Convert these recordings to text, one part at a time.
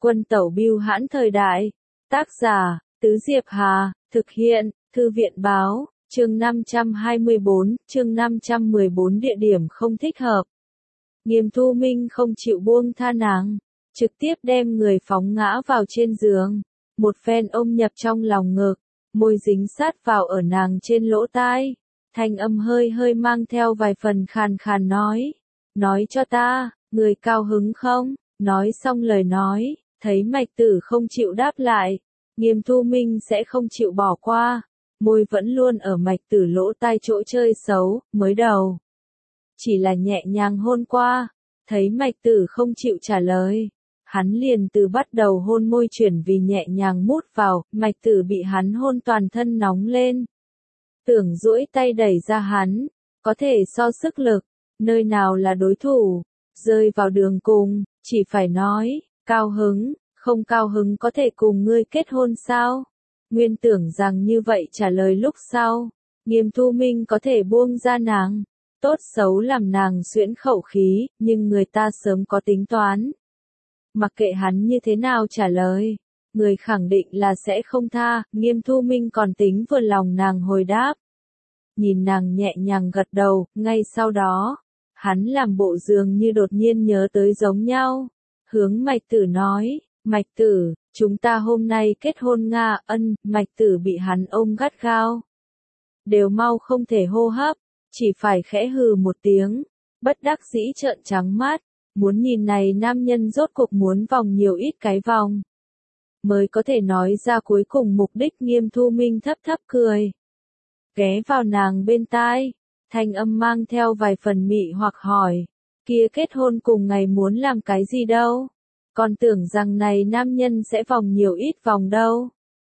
Quân tẩu bưu hãn thời đại. Tác giả, Tứ Diệp Hà, thực hiện, Thư viện báo, chương 524, chương 514 địa điểm không thích hợp. Nghiêm Thu Minh không chịu buông tha nàng, trực tiếp đem người phóng ngã vào trên giường, một phen ôm nhập trong lòng ngực, môi dính sát vào ở nàng trên lỗ tai, thanh âm hơi hơi mang theo vài phần khàn khàn nói cho ta, người cao hứng không? Nói xong lời nói, thấy Mạch Tử không chịu đáp lại, Nghiêm Thu Minh sẽ không chịu bỏ qua, môi vẫn luôn ở Mạch Tử lỗ tai chỗ chơi xấu, mới đầu chỉ là nhẹ nhàng hôn qua, thấy Mạch Tử không chịu trả lời, hắn liền từ bắt đầu hôn môi chuyển vì nhẹ nhàng mút vào, Mạch Tử bị hắn hôn toàn thân nóng lên, tưởng duỗi tay đẩy ra hắn, có thể so sức lực, nơi nào là đối thủ, rơi vào đường cùng, chỉ phải nói, cao hứng, không cao hứng có thể cùng ngươi kết hôn sao? Nguyên tưởng rằng như vậy trả lời lúc sau, Nghiêm Thu Minh có thể buông ra nàng, tốt xấu làm nàng xuyễn khẩu khí, nhưng người ta sớm có tính toán. Mặc kệ hắn như thế nào trả lời, người khẳng định là sẽ không tha, Nghiêm Thu Minh còn tính vừa lòng nàng hồi đáp. Nhìn nàng nhẹ nhàng gật đầu, ngay sau đó, hắn làm bộ dường như đột nhiên nhớ tới giống nhau, hướng Mạch Tử nói, Mạch Tử, chúng ta hôm nay kết hôn Nga. Ân. Mạch Tử bị hắn ôm gắt gao, đều mau không thể hô hấp, chỉ phải khẽ hừ một tiếng, bất đắc dĩ trợn trắng mắt, muốn nhìn này nam nhân rốt cuộc muốn vòng nhiều ít cái vòng, mới có thể nói ra cuối cùng mục đích. Nghiêm Thu Minh thấp thấp cười, ghé vào nàng bên tai, thanh âm mang theo vài phần mị hoặc hỏi, kia kết hôn cùng ngày muốn làm cái gì đâu? Còn tưởng rằng này nam nhân sẽ vòng nhiều ít vòng đâu.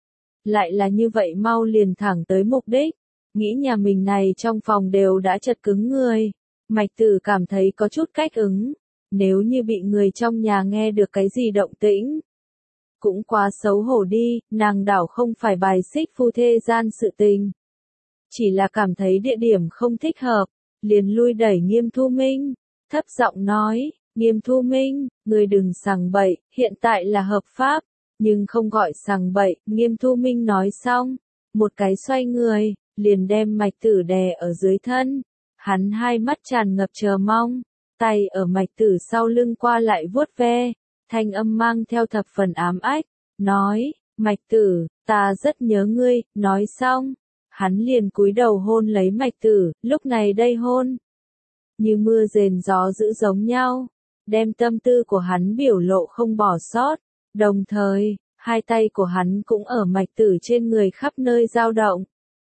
Lại là như vậy mau liền thẳng tới mục đích, nghĩ nhà mình này trong phòng đều đã chật cứng người. Mạch Tử cảm thấy có chút cách ứng, nếu như bị người trong nhà nghe được cái gì động tĩnh. Cũng quá xấu hổ đi, nàng đảo không phải bài xích phu thê gian sự tình. Chỉ là cảm thấy địa điểm không thích hợp, liền lui đẩy Nghiêm Thu Minh, thấp giọng nói, Nghiêm Thu Minh, người đừng sằng bậy, hiện tại là hợp pháp, nhưng không gọi sằng bậy. Nghiêm Thu Minh nói xong, một cái xoay người, liền đem Mạch Tử đè ở dưới thân, hắn hai mắt tràn ngập chờ mong, tay ở Mạch Tử sau lưng qua lại vuốt ve, thanh âm mang theo thập phần ám ách, nói, Mạch Tử, ta rất nhớ ngươi. Nói xong, hắn liền cúi đầu hôn lấy Mạch Tử, lúc này đây hôn như mưa rền gió dữ giống nhau, đem tâm tư của hắn biểu lộ không bỏ sót, đồng thời, hai tay của hắn cũng ở Mạch Tử trên người khắp nơi dao động,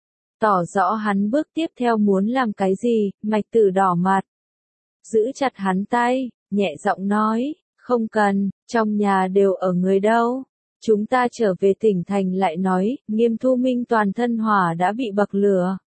tỏ rõ hắn bước tiếp theo muốn làm cái gì. Mạch Tử đỏ mặt, giữ chặt hắn tay, nhẹ giọng nói, không cần, trong nhà đều ở người đâu, chúng ta trở về tỉnh thành lại nói. Nghiêm Thu Minh toàn thân hỏa đã bị bậc lửa,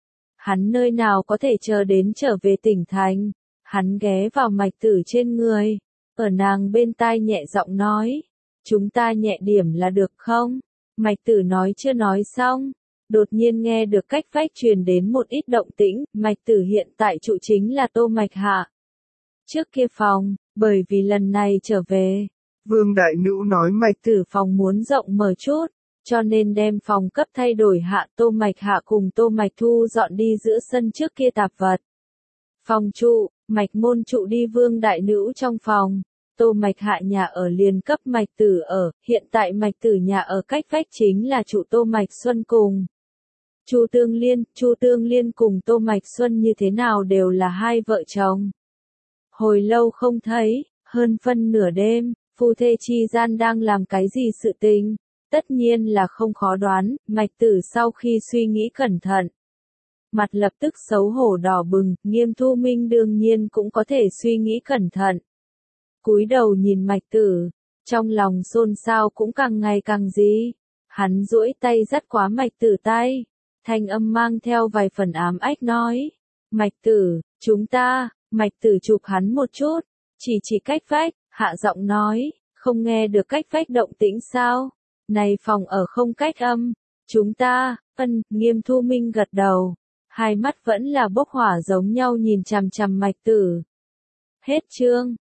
hắn nơi nào có thể chờ đến trở về tỉnh thành. Hắn ghé vào Mạch Tử trên người, ở nàng bên tai nhẹ giọng nói, chúng ta nhẹ điểm là được không? Mạch Tử nói chưa nói xong, đột nhiên nghe được cách vách truyền đến một ít động tĩnh. Mạch Tử hiện tại trụ chính là Tô Mạch Hạ trước kia phòng, bởi vì lần này trở về, Vương Đại Nữ nói Mạch Tử phòng muốn rộng mở chút, cho nên đem phòng cấp thay đổi hạ. Tô Mạch Hạ cùng Tô Mạch Thu dọn đi giữa sân trước kia tạp vật. Phòng trụ, Mạch Môn trụ đi Vương Đại Nữ trong phòng, Tô Mạch Hạ nhà ở liền cấp Mạch Tử ở. Hiện tại Mạch Tử nhà ở cách vách chính là trụ Tô Mạch Xuân cùng Chu Tương Liên. Chu Tương Liên cùng Tô Mạch Xuân như thế nào đều là hai vợ chồng. Hồi lâu không thấy, hơn phân nửa đêm, phu thê chi gian đang làm cái gì sự tình, tất nhiên là không khó đoán. Mạch Tử sau khi suy nghĩ cẩn thận, mặt lập tức xấu hổ đỏ bừng. Nghiêm Thu Minh đương nhiên cũng có thể suy nghĩ cẩn thận, cúi đầu nhìn Mạch Tử, trong lòng xôn xao cũng càng ngày càng gì. Hắn duỗi tay dắt quá Mạch Tử tay, thanh âm mang theo vài phần ám ách nói, Mạch Tử, chúng ta. Mạch Tử chụp hắn một chút, chỉ cách vách, hạ giọng nói, không nghe được cách vách động tĩnh sao? Này phòng ở không cách âm, chúng ta. Ân. Nghiêm Thu Minh gật đầu, hai mắt vẫn là bốc hỏa giống nhau nhìn chằm chằm Mạch Tử. Hết chương.